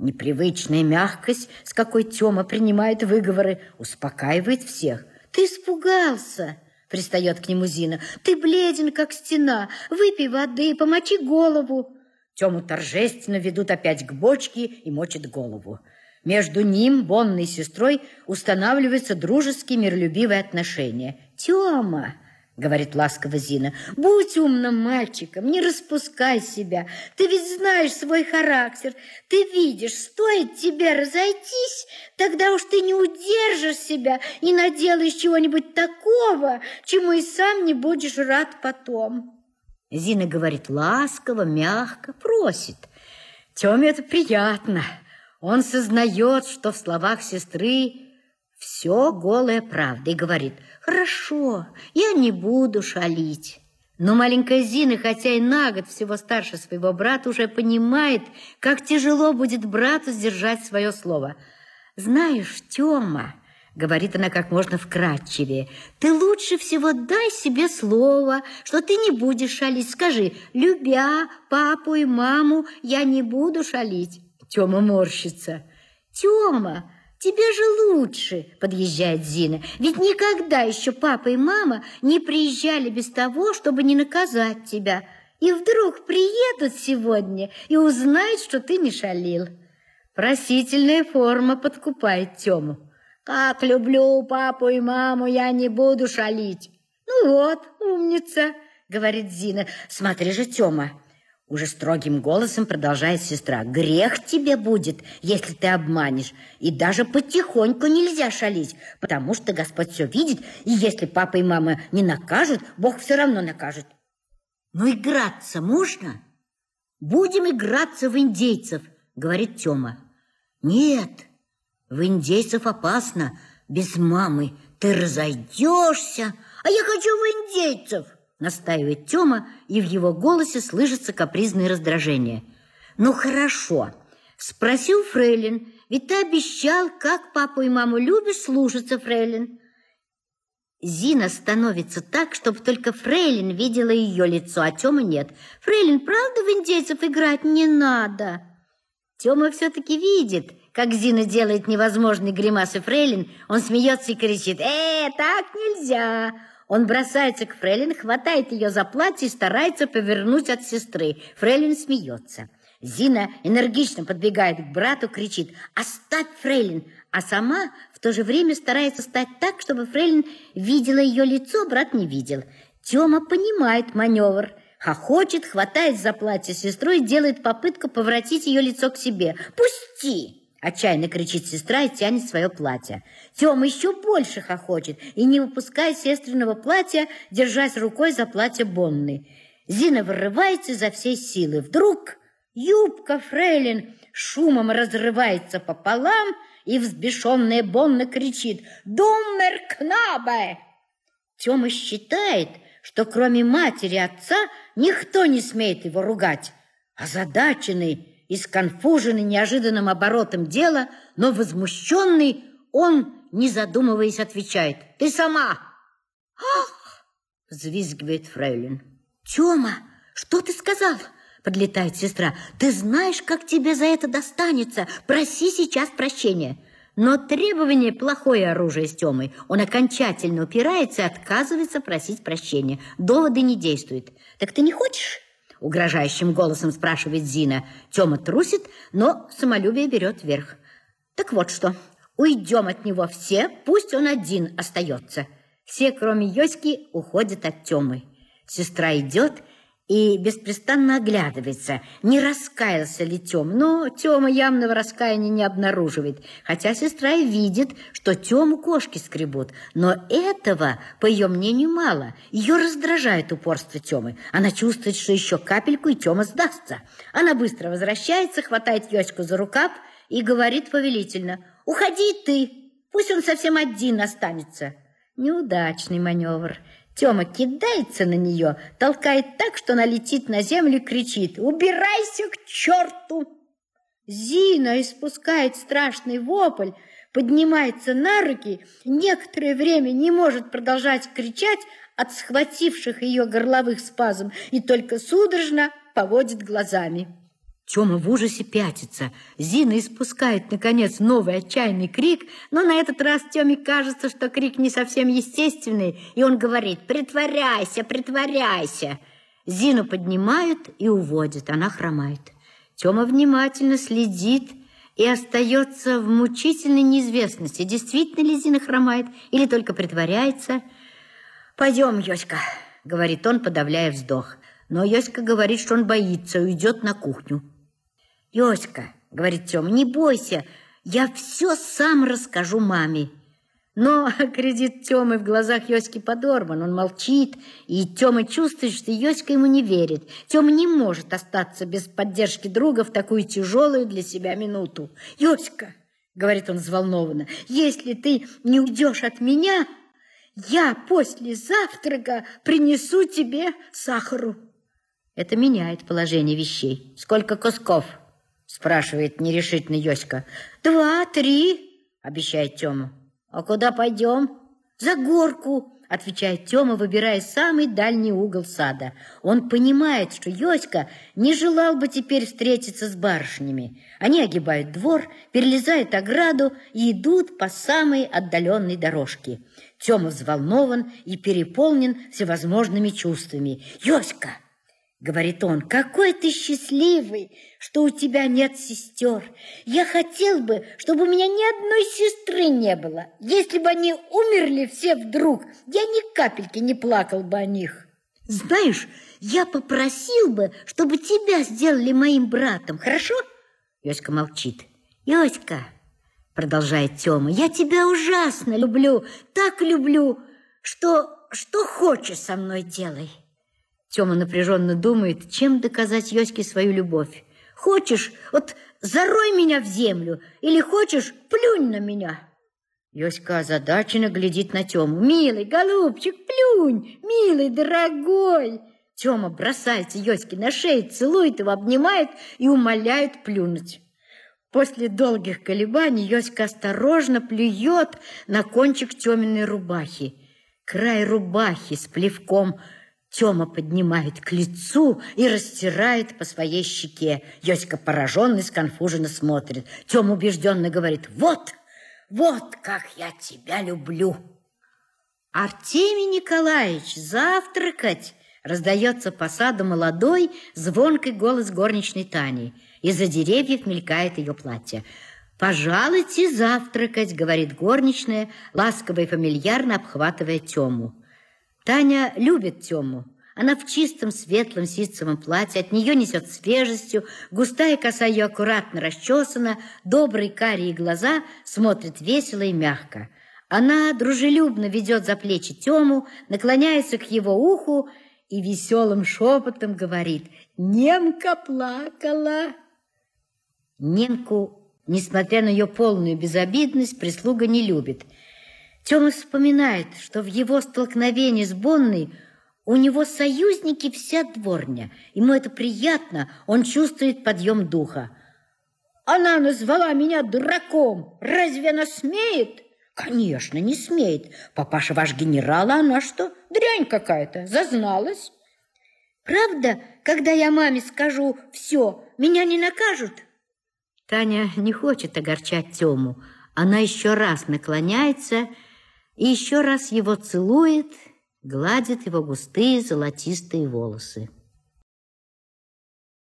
Непривычная мягкость, с какой Тёма принимает выговоры, успокаивает всех. «Ты испугался!» — пристает к нему Зина. «Ты бледен, как стена. Выпей воды, помочи голову». Тёму торжественно ведут опять к бочке и мочат голову. Между ним, Бонной сестрой, устанавливаются дружеские миролюбивые отношения. «Тёма!» — говорит ласково Зина, — «будь умным мальчиком, не распускай себя. Ты ведь знаешь свой характер. Ты видишь, стоит тебе разойтись, тогда уж ты не удержишь себя и наделаешь чего-нибудь такого, чему и сам не будешь рад потом». Зина говорит ласково, мягко, просит. Тёме это приятно. Он сознает, что в словах сестры все голая правда, и говорит: «Хорошо, я не буду шалить». Но маленькая Зина, хотя и на год всего старше своего брата, уже понимает, как тяжело будет брату сдержать свое слово. «Знаешь, Тёма, — говорит она как можно вкратчивее, — ты лучше всего дай себе слово, что ты не будешь шалить. Скажи: любя папу и маму, я не буду шалить». Тёма морщится. «Тёма, тебе же лучше», — подъезжает Зина. «Ведь никогда еще папа и мама не приезжали без того, чтобы не наказать тебя. И вдруг приедут сегодня и узнают, что ты не шалил». Просительная форма подкупает Тёму. «Как люблю папу и маму, я не буду шалить». «Ну вот, умница», — говорит Зина. «Смотри же, Тёма». Уже строгим голосом продолжает сестра. «Грех тебе будет, если ты обманешь. И даже потихоньку нельзя шалить, потому что Господь все видит, и если папа и мама не накажут, Бог все равно накажет». «Но играться можно?» «Будем играться в индейцев», — говорит Тёма. «Нет, в индейцев опасно. Без мамы ты разойдешься, а я хочу в индейцев», — настаивает Тёма, и в его голосе слышится капризное раздражение. «Ну хорошо, спроси у фрейлин, ведь ты обещал, как папу и маму любишь, слушаться фрейлин». Зина становится так, чтобы только фрейлин видела ее лицо, а Тёма нет. «Фрейлин, правда в индейцев играть не надо?» Тёма все-таки видит, как Зина делает невозможные гримасы фрейлин. Он смеется и кричит: так нельзя!» Он бросается к фрейлин, хватает ее за платье и старается повернуть от сестры. Фрейлин смеется. Зина энергично подбегает к брату, кричит: «Оставь фрейлин!» А сама в то же время старается стать так, чтобы фрейлин видела ее лицо, брат не видел. Тёма понимает маневр, хохочет, хватает за платье сестру и делает попытку поворотить ее лицо к себе. «Пусти!» — отчаянно кричит сестра и тянет свое платье. Тёма еще больше хохочет и, не выпуская сестриного платья, держась рукой за платье Бонны. Зина вырывается изо всей силы. Вдруг юбка фрейлин шумом разрывается пополам, и взбешенная Бонна кричит: «Думмер кнабе!» Тёма считает, что кроме матери и отца никто не смеет его ругать. Озадаченный и сконфуженный неожиданным оборотом дела, но возмущенный, он, не задумываясь, отвечает: «Ты сама!» «Ах!» — взвизгивает фрейлин. «Тёма, что ты сказал?» — подлетает сестра. «Ты знаешь, как тебе за это достанется. Проси сейчас прощения». Но требование — плохое оружие с Тёмой. Он окончательно упирается и отказывается просить прощения. Доводы не действуют. «Так ты не хочешь?» — угрожающим голосом спрашивает Зина. Тёма трусит, но самолюбие берет верх. «Так вот что, уйдем от него все, пусть он один остается». Все, кроме Йоськи, уходят от Тёмы. Сестра идет и беспрестанно оглядывается, не раскаялся ли Тёма. Но Тёма явного раскаяния не обнаруживает, хотя сестра и видит, что Тёму кошки скребут. Но этого, по ее мнению, мало. Ее раздражает упорство Тёмы. Она чувствует, что еще капельку, и Тёма сдастся. Она быстро возвращается, хватает Йоську за рукав и говорит повелительно: «Уходи ты, пусть он совсем один останется». Неудачный маневр. Тёма кидается на нее, толкает так, что она летит на землю и кричит: «Убирайся к черту!» Зина испускает страшный вопль, поднимается на руки, некоторое время не может продолжать кричать от схвативших ее горловых спазм и только судорожно поводит глазами. Тёма в ужасе пятится. Зина испускает, наконец, новый отчаянный крик, но на этот раз Тёме кажется, что крик не совсем естественный, и он говорит: «Притворяйся, притворяйся!» Зину поднимают и уводят, она хромает. Тёма внимательно следит и остается в мучительной неизвестности, действительно ли Зина хромает или только притворяется. «Пойдем, Йоська», — говорит он, подавляя вздох. Но Йоська говорит, что он боится, уйдет на кухню. «Йоська», — говорит Тёма, — «не бойся, я все сам расскажу маме». Но кредит Тёмы в глазах Йоськи подорван, он молчит, и Тёма чувствует, что Йоська ему не верит. Тёма не может остаться без поддержки друга в такую тяжелую для себя минуту. «Йоська», — говорит он взволнованно, — «если ты не уйдешь от меня, я после завтрака принесу тебе сахару». Это меняет положение вещей. «Сколько кусков?» — спрашивает нерешительно Йоська. 2, 3, обещает Тёма. «А куда пойдем?» «За горку», — отвечает Тёма, выбирая самый дальний угол сада. Он понимает, что Йоська не желал бы теперь встретиться с барышнями. Они огибают двор, перелезают ограду и идут по самой отдаленной дорожке. Тёма взволнован и переполнен всевозможными чувствами. «Йоська», — говорит он, — «какой ты счастливый, что у тебя нет сестер. Я хотел бы, чтобы у меня ни одной сестры не было. Если бы они умерли все вдруг, я ни капельки не плакал бы о них. Знаешь, я попросил бы, чтобы тебя сделали моим братом, хорошо?» Йоська молчит. «Йоська», — продолжает Тёма, — «я тебя ужасно люблю, так люблю, что хочешь со мной делай». Тёма напряженно думает, чем доказать Йоське свою любовь. «Хочешь, вот зарой меня в землю, или хочешь, плюнь на меня». Йоська озадаченно глядит на Тёму. «Милый, голубчик, плюнь, милый, дорогой». Тёма бросается Йоське на шею, целует его, обнимает и умоляет плюнуть. После долгих колебаний Йоська осторожно плюет на кончик Тёминой рубахи. Край рубахи с плевком Тёма поднимает к лицу и растирает по своей щеке. Йоська пораженно и сконфуженно смотрит. Тёма убежденно говорит: «Вот как я тебя люблю». «Артемий Николаевич, завтракать!» Раздается по саду молодой, звонкий голос горничной Тани. Из-за деревьев мелькает ее платье. «Пожалуйте завтракать», — говорит горничная, ласково и фамильярно обхватывая Тёму. Таня любит Тёму. Она в чистом, светлом ситцевом платье, от нее несет свежестью, густая коса ее аккуратно расчесана, добрые карие глаза смотрят весело и мягко. Она дружелюбно ведет за плечи Тёму, наклоняется к его уху и веселым шепотом говорит: «Немка плакала». Немку, несмотря на ее полную безобидность, прислуга не любит. Тёма вспоминает, что в его столкновении с Бонной у него союзники вся дворня. Ему это приятно, он чувствует подъем духа. «Она назвала меня дураком. Разве она смеет?» «Конечно, не смеет. Папаша ваш генерал, а она что? Дрянь какая-то, зазналась». «Правда, когда я маме скажу все, меня не накажут?» Таня не хочет огорчать Тёму. Она еще раз наклоняется и еще раз его целует, гладит его густые золотистые волосы.